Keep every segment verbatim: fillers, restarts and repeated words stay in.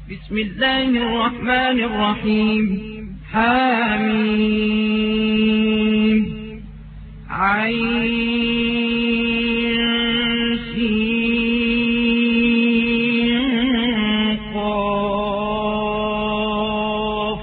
بسم الله الرحمن الرحيم حميم عين سين قاف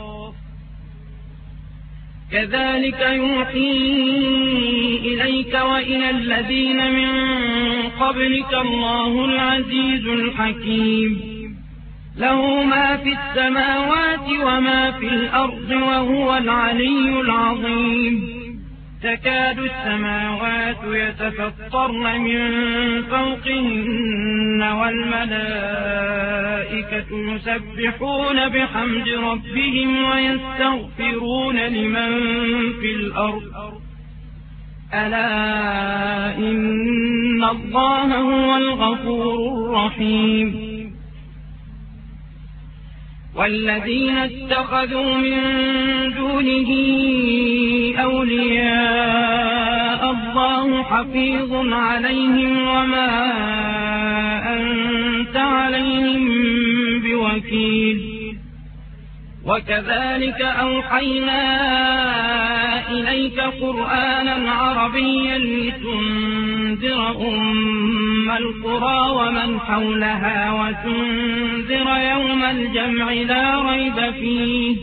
كذلك يوحي إليك وإلى الذين من قبلك الله العزيز الحكيم له ما في السماوات وما في الأرض وهو العلي العظيم تكاد السماوات يتفطرن من فوقهن والملائكة يسبحون بحمد ربهم ويستغفرون لمن في الأرض ألا إن الله هو الغفور الرحيم والذين اتخذوا من دونه أولياء الله حفيظ عليهم وما أنت عليهم بوكيل وكذلك أوحينا إليك قرآنا عربيا لتنذر أم القرى ومن حولها وتنذر يوم الجمع لا ريب فيه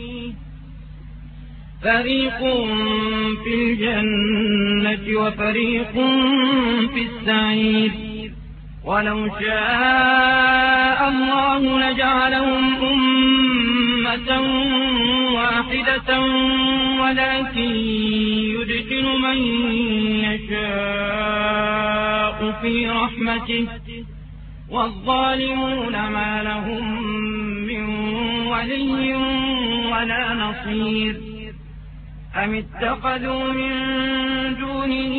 فريق في الجنة وفريق في السعير ولو شاء الله لجعلهم أمة واحدة ولكن يدخل من يشاء في رحمته والظالمون ما لهم من ولي ولا نصير أم اتخذوا من دونه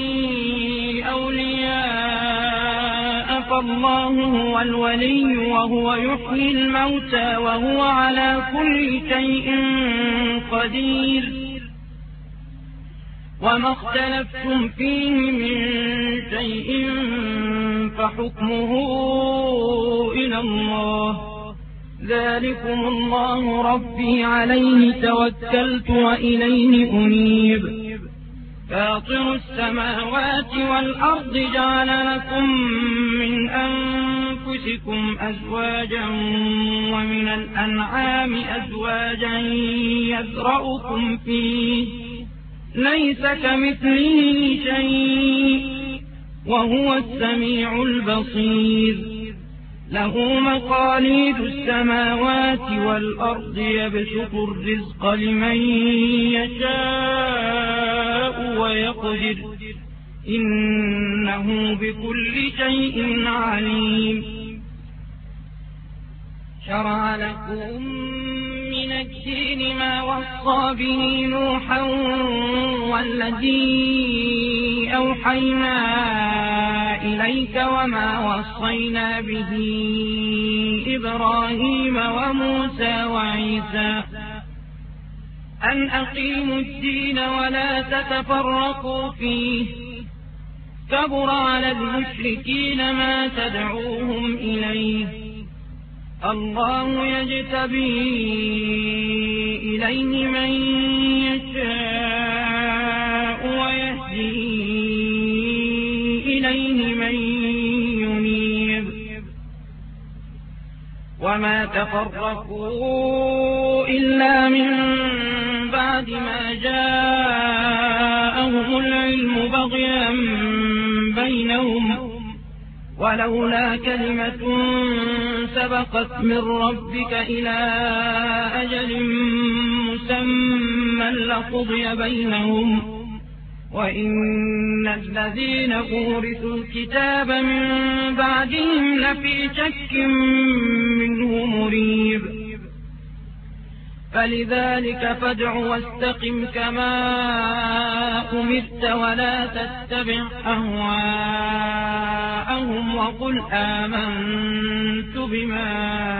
أولياء فالله هو الولي وهو يحيي الموتى وهو على كل شيء قدير وما اختلفتم فيه من شيء فحكمه إلى الله ذلكم الله ربي عليه توكلت وإليه أنيب فاطر السماوات والأرض جعل لكم من أنفسكم أزواجا ومن الأنعام أزواجا يذرأكم فيه ليس كمثله شيء وهو السميع البصير له مقاليد السماوات والأرض يبسط الرزق لمن يشاء ويقدر إنه بكل شيء عليم شرع لكم من الدين ما وصى به نوحا والذي أوحينا إليك وما وصينا به إبراهيم وموسى وعيسى أن أقيموا الدين ولا تتفرقوا فيه كبر على المشركين ما تدعوهم إليه الله يجتبي إليه من يشاء ويهدي إليه من ينيب وما تفرقوا إلا من بعد ما جاءهم العلم بغيا بينهم ولولا كلمة سبقت من ربك إلى أجل مسمى لقضي بينهم وإن الذين أورثوا الكتاب من بعدهم لفي شك منه مريب فلذلك فادع واستقم كما أمرت ولا تتبع أهواءهم وقل آمنت بما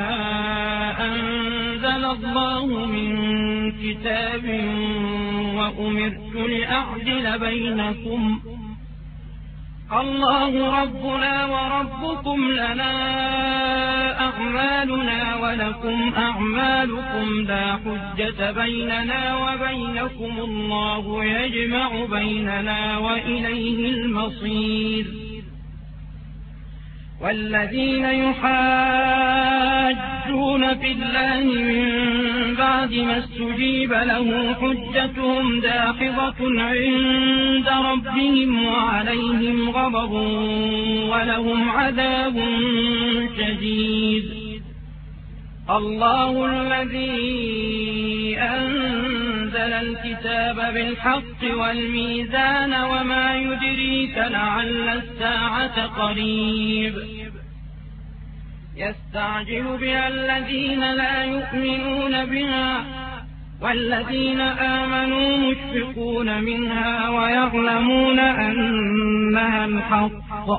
أنزل الله من كتاب وأمرت لأعدل بينكم الله ربنا وربكم لنا أعمالنا ولكم أعمالكم لا حجة بيننا وبينكم الله يجمع بيننا وإليه المصير والذين يحاجون في الله من بعد ما استجيب له حجتهم داحضة عند ربهم وعليهم غضب ولهم عذاب شديد الله الذي أنزل الكتاب بالحق والميزان وما يدريك لعل الساعة قريب يستعجل بها الذين لا يؤمنون بها والذين آمنوا مشفقون منها ويعلمون أنها الحق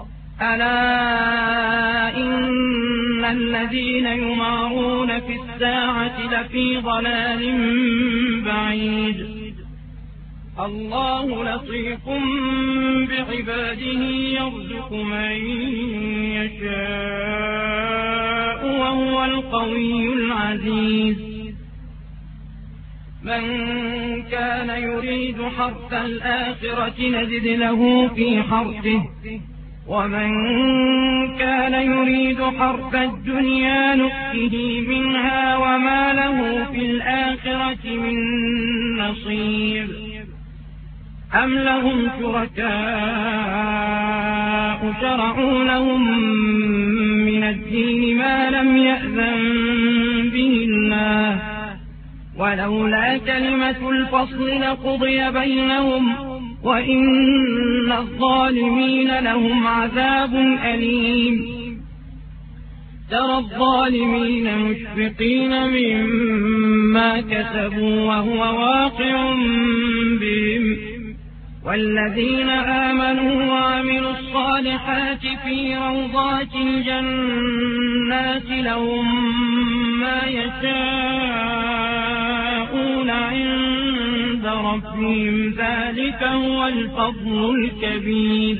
ألا إن الذين يمارون في الساعة لفي ضلال بعيد الله لطيف بعباده يرزق من يشاء وهو القوي العزيز من كان يريد حرث الآخرة نزد له في حرثه ومن كان يريد حرث الدنيا نؤته منها وما له في الآخرة من نصيب أم لهم شركاء شرعوا لهم من الدين ما لم يأذن به الله ولولا كلمة الفصل لقضي بينهم وإن الظالمين لهم عذاب أليم ترى الظالمين مشفقين مما كسبوا وهو واقع بهم والذين آمنوا وعملوا الصالحات في روضات الجنات لهم ما يشاءون عند ربهم ذلك هو الفضل الكبير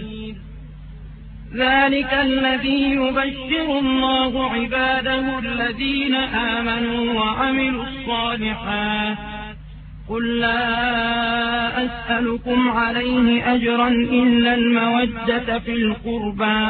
ذلك الذي يبشر الله عباده الذين آمنوا وعملوا الصالحات قل لا أسألكم عليه أجرا إلا المودة في القربى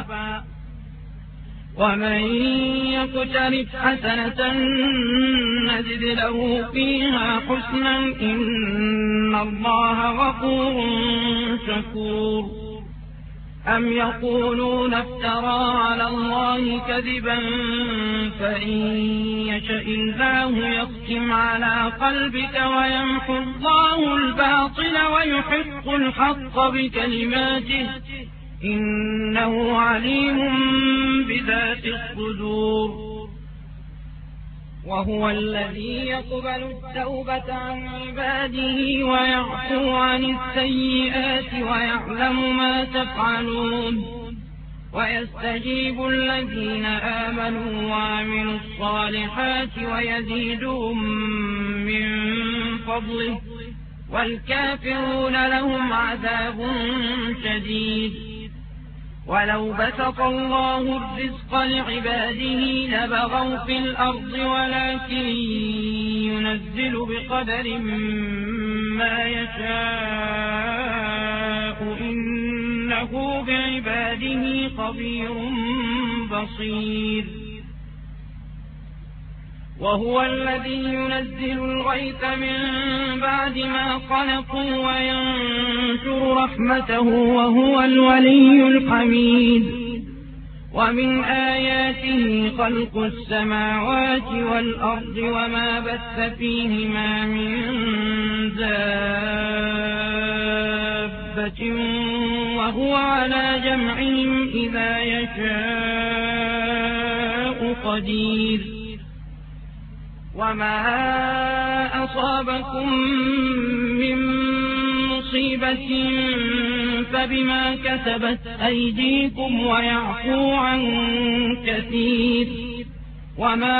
ومن يقترف حسنة نزد له فيها حسنا إن الله غفور شكور أم يقولون افترى على الله كذبا فإن يشأ الله يختم على قلبك ويمحو الله الباطل ويحق الحق بكلماته إنه عليم بذات الصدور وهو الذي يقبل التوبة عن عباده ويعفو عن السيئات ويعلم ما تفعلون ويستجيب الذين آمنوا وعملوا الصالحات ويزيدهم من فضله والكافرون لهم عذاب شديد ولو بسط الله الرزق لعباده لبغوا في الأرض ولكن ينزل بقدر ما يشاء إنه بعباده خبير بصير وهو الذي ينزل الغيث من بعد ما قنطوا وينشر رحمته وهو الولي الحميد ومن آياته خلق السماوات والأرض وما بث فيهما من دابة وهو على جمعهم إذا يشاء قدير وما أصابكم من مصيبة فبما كسبت أيديكم ويعفو عن كثير وما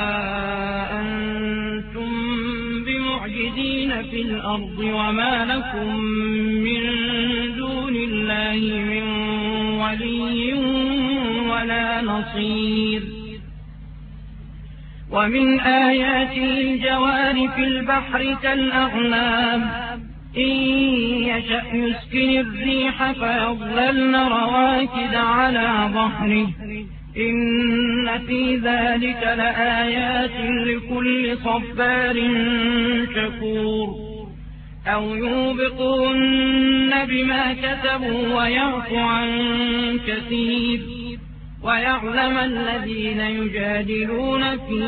أنتم بمعجزين في الأرض وما لكم من دون الله من ولي ولا نصير ومن آياته الجوار في البحر كالأعلام إن يشأ يسكن الريح فيظللن رواكد على ظهره إن في ذلك لآيات لكل صبار شكور أو يوبقون بما كسبوا ويعفو عن كثير ويعلم الذين يجادلون في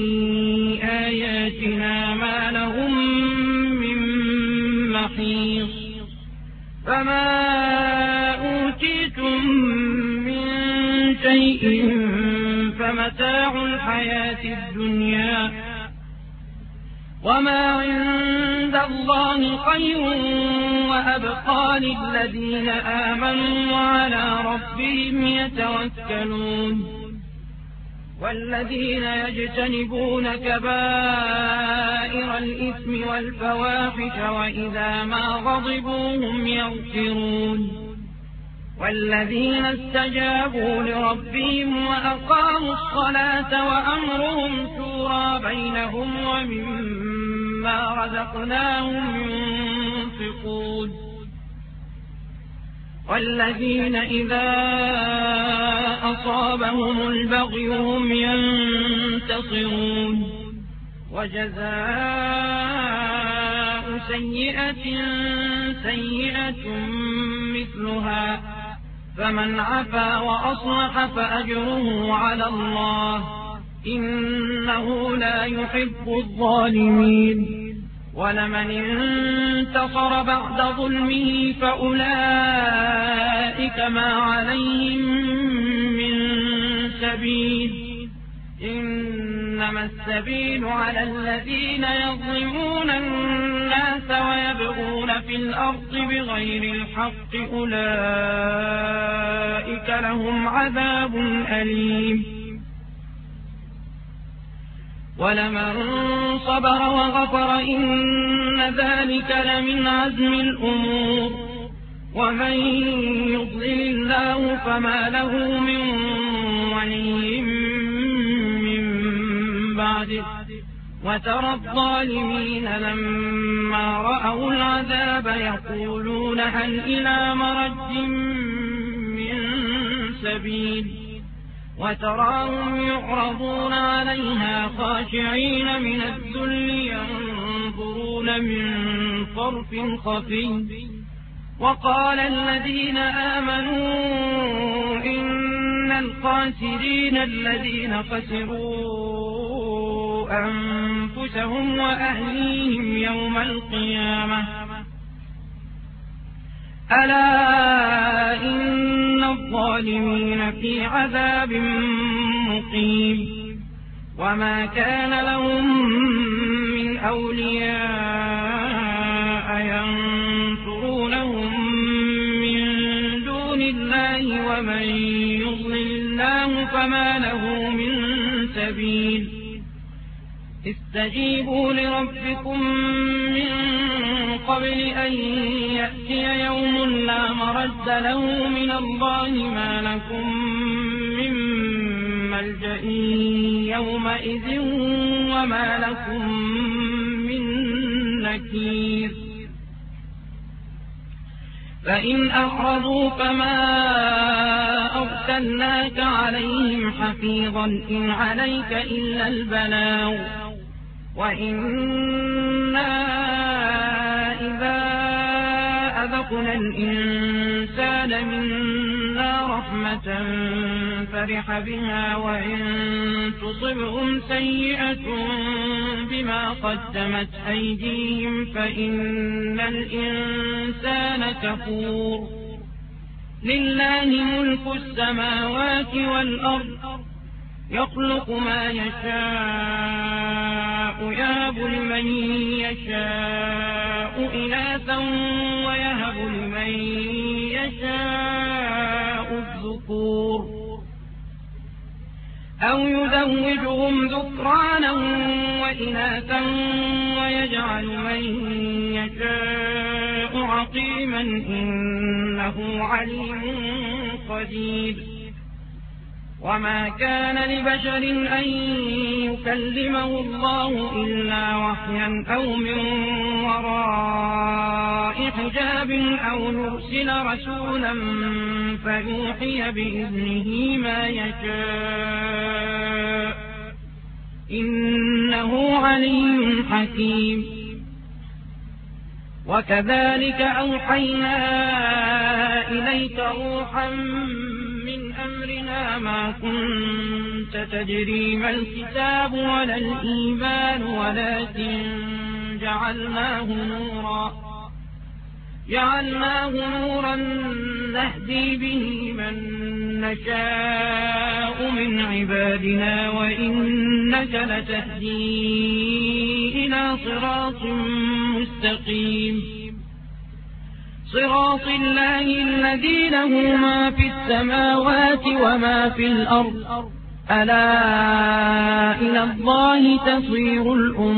آياتنا ما لهم من محيص فما أوتيتم من شيء فمتاع الحياة الدنيا وما عند الله خير وأبقى للذين آمنوا وعلى ربهم يتوكلون والذين يجتنبون كبائر الإثم والفواحش وإذا ما غضبوا هم يغفرون والذين استجابوا لربهم وأقاموا الصلاة وأمرهم شورى بينهم ومما رزقناهم ينفقون والذين إذا أصابهم البغي هم ينتصرون وجزاء سيئة سيئة مثلها فمن عفا وأصلح فأجره على الله إنه لا يحب الظالمين ولمن انتصر بعد ظلمه فأولئك ما عليهم من سبيل إنما السبيل على الذين يظلمون الناس ويبغون في الأرض بغير الحق أولئك لهم عذاب أليم ولمن صبر وغفر إن ذلك لمن عزم الأمور ومن يضلل الله فما له من ولي من بعده وترى الظالمين لما رأوا العذاب يقولون هل إلى مرد من سبيل وتراهم يعرضون عليها خاشعين من الذل ينظرون من طرف خفي وقال الذين آمنوا إن الخاسرين الذين خسروا أنفسهم وأهليهم يوم القيامة ألا إن الظالمين في عذاب مقيم وما كان لهم من أولياء ينصرونهم من دون الله ومن يضلل الله فما له من سبيل استجيبوا لربكم من قبل أن يأتي يوم لا مرد له من الله ما لكم من ملجأ يومئذ وما لكم من نكير فإن أعرضوا فما أرسلناك عليهم حفيظا إن عليك إلا البلاغ وإنا إذا أذقنا الإنسان منا رحمة فرح بها وإن تصبهم سيئة بما قدمت أيديهم فإن الإنسان كفور لله ملك السماوات والأرض يخلق ما يشاء يهب لمن يشاء إناثا ويهب لمن يشاء الذكور أو يزوجهم ذكرانا وإناثا ويجعل من يشاء عقيما إنه عليم قدير وما كان لبشر أن يكلمه الله إلا وحيا أو من وراء حجاب أو يرسل رسولا فيوحي بإذنه ما يشاء إنه علي حكيم. وكذلك أوحينا إليك روحا من أمرنا ما كنت تدري ما الكتاب ولا الإيمان ولكن جعلناه نورا جعلناه نورا نهدي به من نشاء من عبادنا وإنك لتهدي إلى صراط مستقيم صراط الله الذي له ما في السماوات وما في الأرض ألا إلى الله تصير الأمور